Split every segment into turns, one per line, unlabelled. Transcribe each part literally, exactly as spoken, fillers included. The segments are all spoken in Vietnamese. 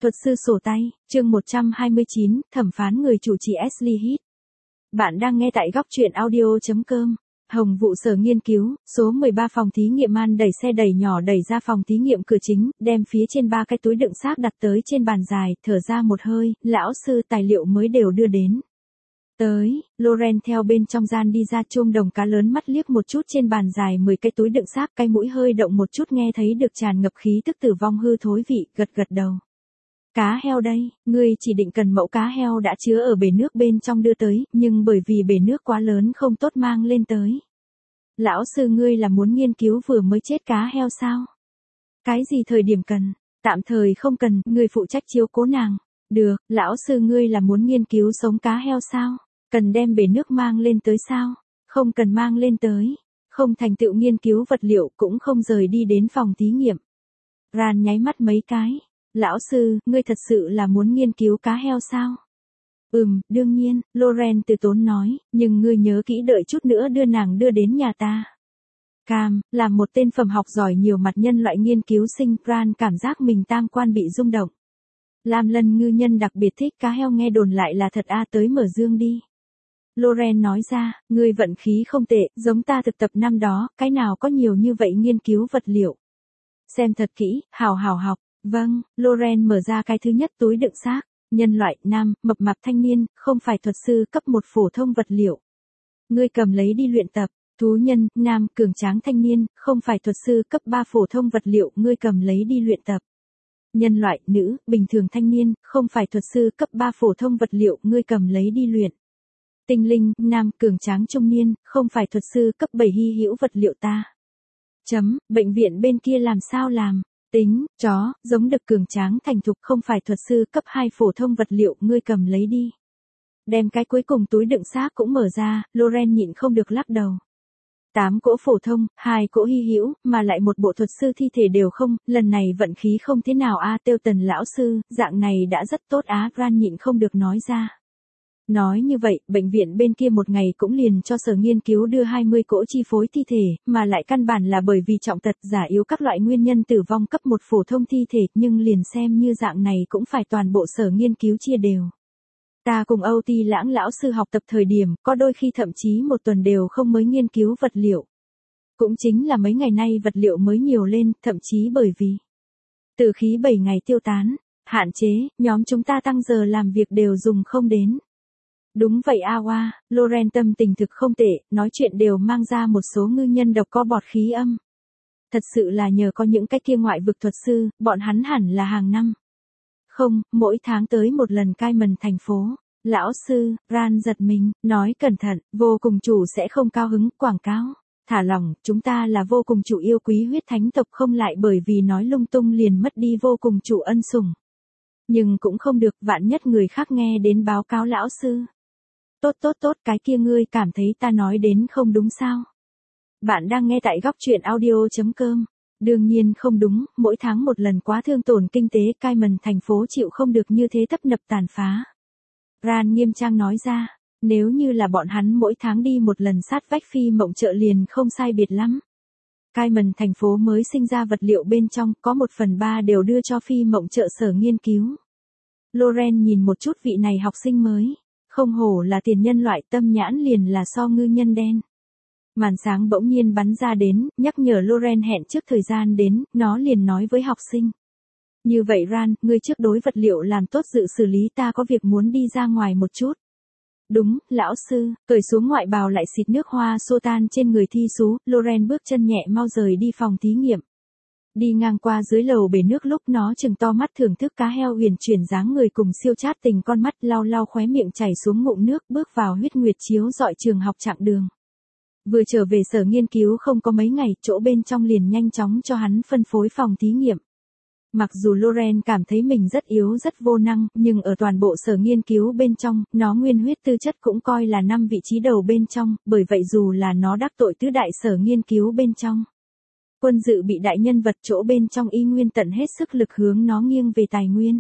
Thuật sư sổ tay, chương một trăm hai mươi chín, thẩm phán người chủ trì Ashley Heath. Bạn đang nghe tại góc truyện audio chấm com. Hồng vụ sở nghiên cứu, số mười ba phòng thí nghiệm man đẩy xe đẩy nhỏ đẩy ra phòng thí nghiệm cửa chính, đem phía trên ba cái túi đựng xác đặt tới trên bàn dài, thở ra một hơi, lão sư tài liệu mới đều đưa đến. Tới, Loren theo bên trong gian đi ra, chôm đồng cá lớn mắt liếc một chút trên bàn dài mười cái túi đựng xác, cái mũi hơi động một chút nghe thấy được tràn ngập khí tức tử vong hư thối vị, gật gật đầu. Cá heo đây, ngươi chỉ định cần mẫu cá heo đã chứa ở bể nước bên trong đưa tới, nhưng bởi vì bể nước quá lớn không tốt mang lên tới. Lão sư ngươi là muốn nghiên cứu vừa mới chết cá heo sao? Cái gì thời điểm cần? Tạm thời không cần, ngươi phụ trách chiếu cố nàng. Được, lão sư ngươi là muốn nghiên cứu sống cá heo sao? Cần đem bể nước mang lên tới sao? Không cần mang lên tới. Không thành tựu nghiên cứu vật liệu cũng không rời đi đến phòng thí nghiệm. Ran nháy mắt mấy cái. Lão sư, ngươi thật sự là muốn nghiên cứu cá heo sao? Ừm, đương nhiên, Loren từ tốn nói, nhưng ngươi nhớ kỹ đợi chút nữa đưa nàng đưa đến nhà ta. Cam, là một tên phẩm học giỏi nhiều mặt nhân loại nghiên cứu sinh, Ran cảm giác mình tam quan bị rung động. Lam Lân ngư nhân đặc biệt thích cá heo nghe đồn lại là thật a tới mở dương đi. Loren nói ra, ngươi vận khí không tệ, giống ta thực tập năm đó, cái nào có nhiều như vậy nghiên cứu vật liệu. Xem thật kỹ, hào hào học. Vâng, Loren mở ra cái thứ nhất túi đựng xác, nhân loại, nam, mập mạp thanh niên, không phải thuật sư cấp một phổ thông vật liệu. Ngươi cầm lấy đi luyện tập, thú nhân, nam, cường tráng thanh niên, không phải thuật sư cấp ba phổ thông vật liệu, ngươi cầm lấy đi luyện tập. Nhân loại, nữ, bình thường thanh niên, không phải thuật sư cấp ba phổ thông vật liệu, ngươi cầm lấy đi luyện. Tinh linh, nam, cường tráng trung niên, không phải thuật sư cấp bảy hy hữu vật liệu ta. Chấm, bệnh viện bên kia làm sao làm? Tính, chó, giống đực cường tráng thành thục không phải thuật sư cấp hai phổ thông vật liệu, ngươi cầm lấy đi. Đem cái cuối cùng túi đựng xác cũng mở ra, Loren nhịn không được lắc đầu. Tám cỗ phổ thông, hai cỗ hy hữu, mà lại một bộ thuật sư thi thể đều không, lần này vận khí không thế nào a Tiêu Tần lão sư, dạng này đã rất tốt á, Ran nhịn không được nói ra. Nói như vậy, bệnh viện bên kia một ngày cũng liền cho sở nghiên cứu đưa hai mươi cỗ chi phối thi thể, mà lại căn bản là bởi vì trọng tật giả yếu các loại nguyên nhân tử vong cấp một phổ thông thi thể, nhưng liền xem như dạng này cũng phải toàn bộ sở nghiên cứu chia đều. Ta cùng Âu Ti Lãng lão sư học tập thời điểm, có đôi khi thậm chí một tuần đều không mới nghiên cứu vật liệu. Cũng chính là mấy ngày nay vật liệu mới nhiều lên, thậm chí bởi vì từ khí bảy ngày tiêu tán, hạn chế, nhóm chúng ta tăng giờ làm việc đều dùng không đến. Đúng vậy Awa, Loren tâm tình thực không tệ, nói chuyện đều mang ra một số ngư nhân độc co bọt khí âm. Thật sự là nhờ có những cái kia ngoại vực thuật sư, bọn hắn hẳn là hàng năm. Không, mỗi tháng tới một lần cai mần thành phố. Lão sư, Ran giật mình, nói cẩn thận, vô cùng chủ sẽ không cao hứng, quảng cáo. Thả lỏng, chúng ta là vô cùng chủ yêu quý huyết thánh tộc không lại bởi vì nói lung tung liền mất đi vô cùng chủ ân sủng. Nhưng cũng không được, vạn nhất người khác nghe đến báo cáo lão sư. Tốt tốt tốt, cái kia ngươi cảm thấy ta nói đến không đúng sao? Bạn đang nghe tại góc truyện audio chấm com. Đương nhiên không đúng, mỗi tháng một lần quá thương tổn kinh tế, cai mần thành phố chịu không được như thế tấp nập tàn phá. Ran nghiêm trang nói ra, nếu như là bọn hắn mỗi tháng đi một lần sát vách phi mộng chợ liền không sai biệt lắm. Cai mần thành phố mới sinh ra vật liệu bên trong, có một phần ba đều đưa cho phi mộng chợ sở nghiên cứu. Loren nhìn một chút vị này học sinh mới. Không hổ là tiền nhân loại, tâm nhãn liền là so ngư nhân đen. Màn sáng bỗng nhiên bắn ra đến, nhắc nhở Loren hẹn trước thời gian đến, nó liền nói với học sinh. Như vậy Ran, ngươi trước đối vật liệu làm tốt dự xử lý, ta có việc muốn đi ra ngoài một chút. Đúng, lão sư, cởi xuống ngoại bào lại xịt nước hoa xô tan trên người thi sú, Loren bước chân nhẹ mau rời đi phòng thí nghiệm. Đi ngang qua dưới lầu bể nước lúc nó chừng to mắt thưởng thức cá heo huyền chuyển dáng người cùng siêu chát tình con mắt lau lau khóe miệng chảy xuống ngụm nước bước vào huyết nguyệt chiếu dọi trường học chặng đường. Vừa trở về sở nghiên cứu không có mấy ngày, chỗ bên trong liền nhanh chóng cho hắn phân phối phòng thí nghiệm. Mặc dù Loren cảm thấy mình rất yếu rất vô năng, nhưng ở toàn bộ sở nghiên cứu bên trong, nó nguyên huyết tư chất cũng coi là năm vị trí đầu bên trong, bởi vậy dù là nó đắc tội tứ đại sở nghiên cứu bên trong. Quân dự bị đại nhân vật chỗ bên trong y nguyên tận hết sức lực hướng nó nghiêng về tài nguyên.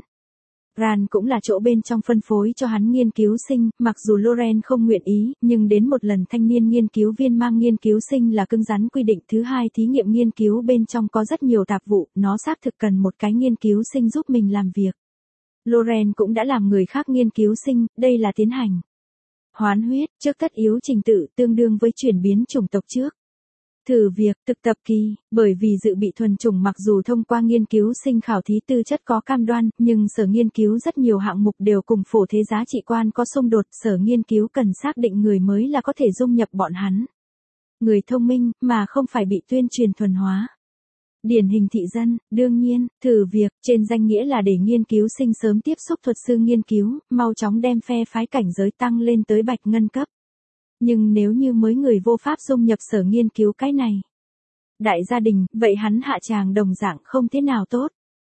Ran cũng là chỗ bên trong phân phối cho hắn nghiên cứu sinh, mặc dù Loren không nguyện ý, nhưng đến một lần thanh niên nghiên cứu viên mang nghiên cứu sinh là cứng rắn quy định. Thứ hai, thí nghiệm nghiên cứu bên trong có rất nhiều tạp vụ, nó xác thực cần một cái nghiên cứu sinh giúp mình làm việc. Loren cũng đã làm người khác nghiên cứu sinh, đây là tiến hành hoán huyết, trước tất yếu trình tự tương đương với chuyển biến chủng tộc trước. Thử việc, thực tập kỳ, bởi vì dự bị thuần chủng mặc dù thông qua nghiên cứu sinh khảo thí tư chất có cam đoan, nhưng sở nghiên cứu rất nhiều hạng mục đều cùng phổ thế giá trị quan có xung đột, sở nghiên cứu cần xác định người mới là có thể dung nhập bọn hắn. Người thông minh, mà không phải bị tuyên truyền thuần hóa. Điển hình thị dân, đương nhiên, thử việc, trên danh nghĩa là để nghiên cứu sinh sớm tiếp xúc thuật sư nghiên cứu, mau chóng đem phe phái cảnh giới tăng lên tới bạch ngân cấp. Nhưng nếu như mới người vô pháp dung nhập sở nghiên cứu cái này, đại gia đình, vậy hắn hạ tràng đồng dạng không thế nào tốt.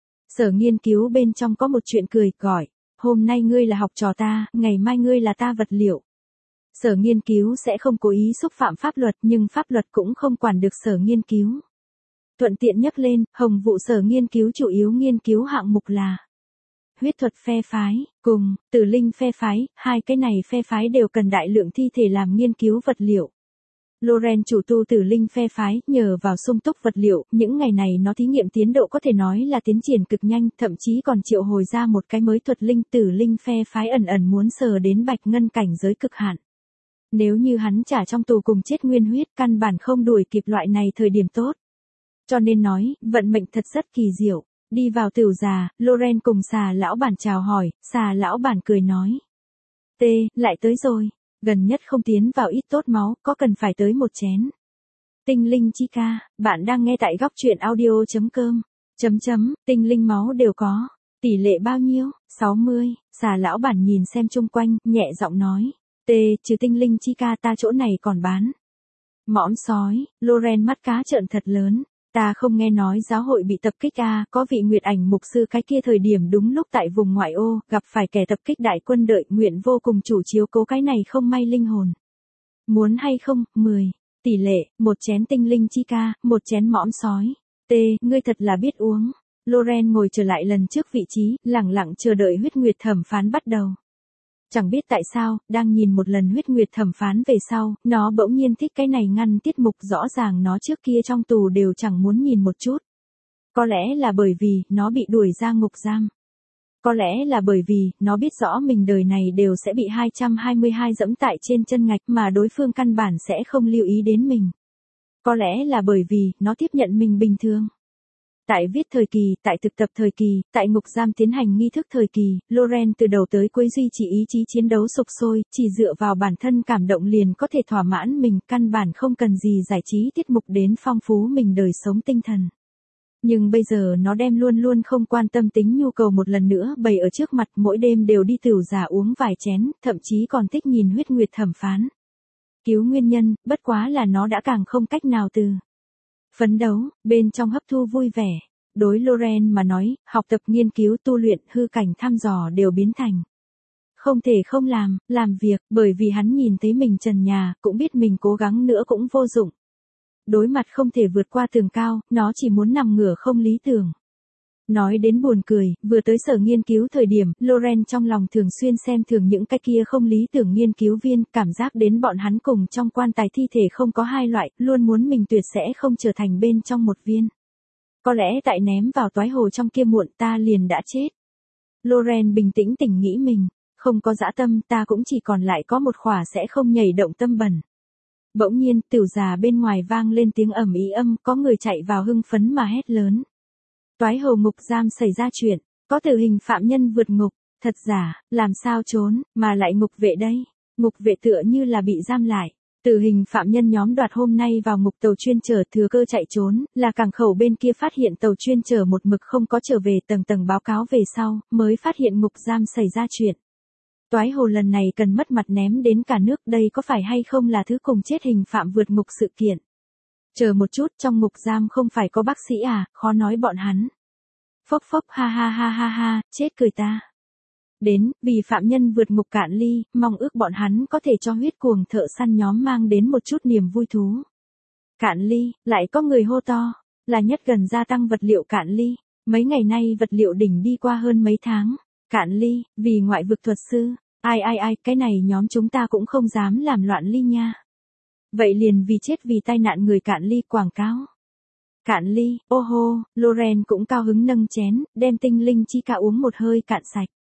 Sở nghiên cứu bên trong có một chuyện cười, gọi, hôm nay ngươi là học trò ta, ngày mai ngươi là ta vật liệu. Sở nghiên cứu sẽ không cố ý xúc phạm pháp luật nhưng pháp luật cũng không quản được sở nghiên cứu. Thuận tiện nhắc lên, hồng vụ sở nghiên cứu chủ yếu nghiên cứu hạng mục là huyết thuật phe phái, cùng, tử linh phe phái, hai cái này phe phái đều cần đại lượng thi thể làm nghiên cứu vật liệu. Loren chủ tu tử linh phe phái, nhờ vào sung túc vật liệu, những ngày này nó thí nghiệm tiến độ có thể nói là tiến triển cực nhanh, thậm chí còn triệu hồi ra một cái mới thuật linh tử linh phe phái ẩn ẩn muốn sờ đến bạch ngân cảnh giới cực hạn. Nếu như hắn trả trong tù cùng chết nguyên huyết, căn bản không đuổi kịp loại này thời điểm tốt. Cho nên nói, vận mệnh thật rất kỳ diệu. Đi vào tửu già, Loren cùng xà lão bản chào hỏi, xà lão bản cười nói. T, lại tới rồi, gần nhất không tiến vào ít tốt máu, có cần phải tới một chén. Tinh linh chi ca, bạn đang nghe tại góc truyện audio chấm com, chấm chấm, tinh linh máu đều có, tỷ lệ bao nhiêu, sáu mươi, xà lão bản nhìn xem chung quanh, nhẹ giọng nói. T, trừ tinh linh chi ca ta chỗ này còn bán. Mõm sói, Loren mắt cá trợn thật lớn. Ta không nghe nói giáo hội bị tập kích à, có vị Nguyệt Ảnh mục sư cái kia thời điểm đúng lúc tại vùng ngoại ô, gặp phải kẻ tập kích đại quân đợi nguyện vô cùng chủ chiếu cố cái này không may linh hồn. Muốn hay không, mười, tỷ lệ, một chén tinh linh chi ca, một chén mõm sói. T, ngươi thật là biết uống. Loren ngồi trở lại lần trước vị trí, lẳng lặng chờ đợi huyết nguyệt thẩm phán bắt đầu. Chẳng biết tại sao, đang nhìn một lần huyết nguyệt thẩm phán về sau, nó bỗng nhiên thích cái này ngăn tiết mục rõ ràng nó trước kia trong tù đều chẳng muốn nhìn một chút. Có lẽ là bởi vì, nó bị đuổi ra ngục giam. Có lẽ là bởi vì, nó biết rõ mình đời này đều sẽ bị hai trăm hai mươi hai dẫm tại trên chân ngạch mà đối phương căn bản sẽ không lưu ý đến mình. Có lẽ là bởi vì, nó tiếp nhận mình bình thường. Tại viết thời kỳ, tại thực tập thời kỳ, tại ngục giam tiến hành nghi thức thời kỳ, Loren từ đầu tới cuối duy trì ý chí chiến đấu sục sôi, chỉ dựa vào bản thân cảm động liền có thể thỏa mãn mình, căn bản không cần gì giải trí tiết mục đến phong phú mình đời sống tinh thần. Nhưng bây giờ nó đem luôn luôn không quan tâm tính nhu cầu một lần nữa bày ở trước mặt, mỗi đêm đều đi tửu già uống vài chén, thậm chí còn thích nhìn huyết nguyệt thẩm phán. Cứu nguyên nhân, bất quá là nó đã càng không cách nào từ phấn đấu, bên trong hấp thu vui vẻ. Đối Loren mà nói, học tập nghiên cứu tu luyện hư cảnh thăm dò đều biến thành không thể không làm, làm việc, bởi vì hắn nhìn thấy mình trần nhà, cũng biết mình cố gắng nữa cũng vô dụng. Đối mặt không thể vượt qua tường cao, nó chỉ muốn nằm ngửa không lý tưởng. Nói đến buồn cười, vừa tới sở nghiên cứu thời điểm, Loren trong lòng thường xuyên xem thường những cái kia không lý tưởng nghiên cứu viên, cảm giác đến bọn hắn cùng trong quan tài thi thể không có hai loại, luôn muốn mình tuyệt sẽ không trở thành bên trong một viên. Có lẽ tại ném vào toái hồ trong kia muộn ta liền đã chết. Loren bình tĩnh tỉnh nghĩ mình, không có dã tâm ta cũng chỉ còn lại có một khỏa sẽ không nhảy động tâm bẩn. Bỗng nhiên, tửu già bên ngoài vang lên tiếng ầm ĩ âm, có người chạy vào hưng phấn mà hét lớn. Toái hồ ngục giam xảy ra chuyện, có tử hình phạm nhân vượt ngục, thật giả, làm sao trốn, mà lại ngục vệ đây, ngục vệ tựa như là bị giam lại. Tử hình phạm nhân nhóm đoạt hôm nay vào ngục tàu chuyên chở thừa cơ chạy trốn, là cảng khẩu bên kia phát hiện tàu chuyên chở một mực không có trở về tầng tầng báo cáo về sau, mới phát hiện ngục giam xảy ra chuyện. Toái hồ lần này cần mất mặt ném đến cả nước, đây có phải hay không là thứ cùng chết hình phạm vượt ngục sự kiện. Chờ một chút, trong ngục giam không phải có bác sĩ à, khó nói bọn hắn. Phốc phốc ha ha ha ha ha, chết cười ta. Đến, vì phạm nhân vượt ngục cạn ly, mong ước bọn hắn có thể cho huyết cuồng thợ săn nhóm mang đến một chút niềm vui thú. Cạn ly, lại có người hô to, là nhất gần gia tăng vật liệu cạn ly, mấy ngày nay vật liệu đỉnh đi qua hơn mấy tháng. Cạn ly, vì ngoại vực thuật sư, ai ai ai, cái này nhóm chúng ta cũng không dám làm loạn ly nha. Vậy liền vì chết vì tai nạn người cạn ly quảng cáo. Cạn ly, ô hô, Loren cũng cao hứng nâng chén, đem tinh linh chi ca uống một hơi cạn sạch.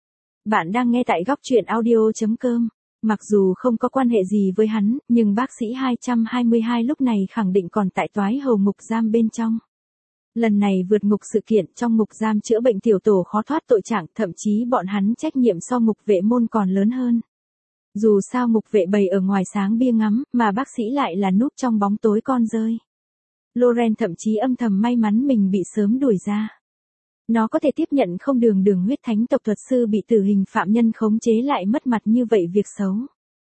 Bạn đang nghe tại góc truyện audio chấm com. Mặc dù không có quan hệ gì với hắn, nhưng bác sĩ hai trăm hai mươi hai lúc này khẳng định còn tại toái hầu ngục giam bên trong. Lần này vượt ngục sự kiện trong ngục giam chữa bệnh tiểu tổ khó thoát tội trạng, thậm chí bọn hắn trách nhiệm so ngục vệ môn còn lớn hơn. Dù sao ngục vệ bày ở ngoài sáng bia ngắm, mà bác sĩ lại là núp trong bóng tối con rơi. Loren thậm chí âm thầm may mắn mình bị sớm đuổi ra. Nó có thể tiếp nhận không đường đường huyết thánh tộc thuật sư bị tử hình phạm nhân khống chế lại mất mặt như vậy việc xấu.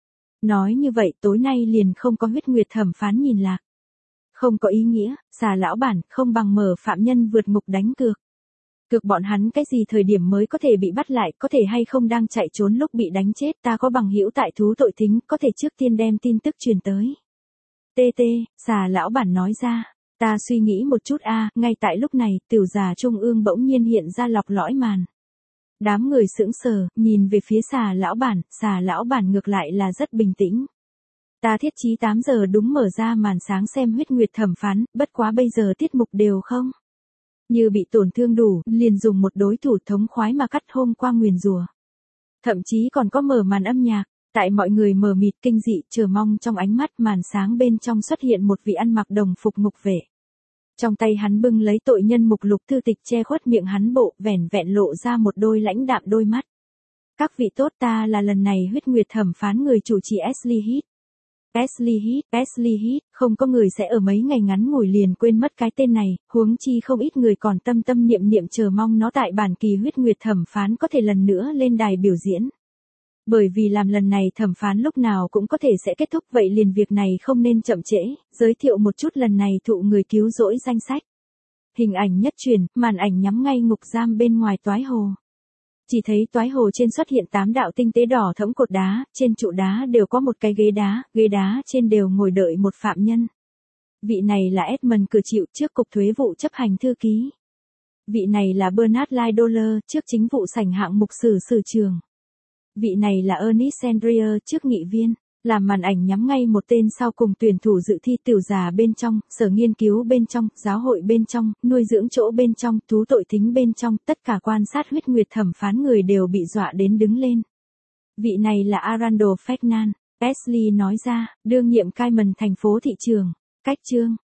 Nói như vậy tối nay liền không có huyết nguyệt thẩm phán nhìn lạc. Không có ý nghĩa, xà lão bản không bằng mở phạm nhân vượt ngục đánh cược. Cược bọn hắn cái gì thời điểm mới có thể bị bắt lại, có thể hay không đang chạy trốn lúc bị đánh chết, ta có bằng hữu tại thú tội thính, có thể trước tiên đem tin tức truyền tới. Tê tê, xà lão bản nói ra. Ta suy nghĩ một chút a, ngay tại lúc này, tiểu già trung ương bỗng nhiên hiện ra lọc lõi màn. Đám người sững sờ, nhìn về phía xà lão bản, xà lão bản ngược lại là rất bình tĩnh. Ta thiết chí tám giờ đúng mở ra màn sáng xem huyết nguyệt thẩm phán, bất quá bây giờ tiết mục đều không. Như bị tổn thương đủ, liền dùng một đối thủ thống khoái mà cắt hôm qua nguyền rủa. Thậm chí còn có mở màn âm nhạc. Tại mọi người mờ mịt kinh dị chờ mong trong ánh mắt, màn sáng bên trong xuất hiện một vị ăn mặc đồng phục ngục vệ. Trong tay hắn bưng lấy tội nhân mục lục thư tịch che khuất miệng hắn bộ, vẻn vẹn lộ ra một đôi lãnh đạm đôi mắt. Các vị tốt, ta là lần này huyết nguyệt thẩm phán người chủ trì Ashley Heath. Ashley Heath, Ashley Heath, không có người sẽ ở mấy ngày ngắn ngủi liền quên mất cái tên này, huống chi không ít người còn tâm tâm niệm niệm chờ mong nó tại bản kỳ huyết nguyệt thẩm phán có thể lần nữa lên đài biểu diễn. Bởi vì làm lần này thẩm phán lúc nào cũng có thể sẽ kết thúc, vậy liền việc này không nên chậm trễ, giới thiệu một chút lần này thụ người cứu rỗi danh sách. Hình ảnh nhất truyền, màn ảnh nhắm ngay ngục giam bên ngoài toái hồ. Chỉ thấy toái hồ trên xuất hiện tám đạo tinh tế đỏ thẫm cột đá, trên trụ đá đều có một cái ghế đá, ghế đá trên đều ngồi đợi một phạm nhân. Vị này là Edmund Cửa Chịu, trước cục thuế vụ chấp hành thư ký. Vị này là Bernard Laidlaw, trước chính vụ sảnh hạng mục sử sử trường. Vị này là Ernest Sandrier, trước nghị viên. Làm màn ảnh nhắm ngay một tên sau cùng tuyển thủ dự thi, tiểu già bên trong, sở nghiên cứu bên trong, giáo hội bên trong, nuôi dưỡng chỗ bên trong, thú tội thính bên trong, tất cả quan sát huyết nguyệt thẩm phán người đều bị dọa đến đứng lên. Vị này là Arando Fernand, Ashley nói ra, đương nhiệm cai mần thành phố thị trường. Cách chương,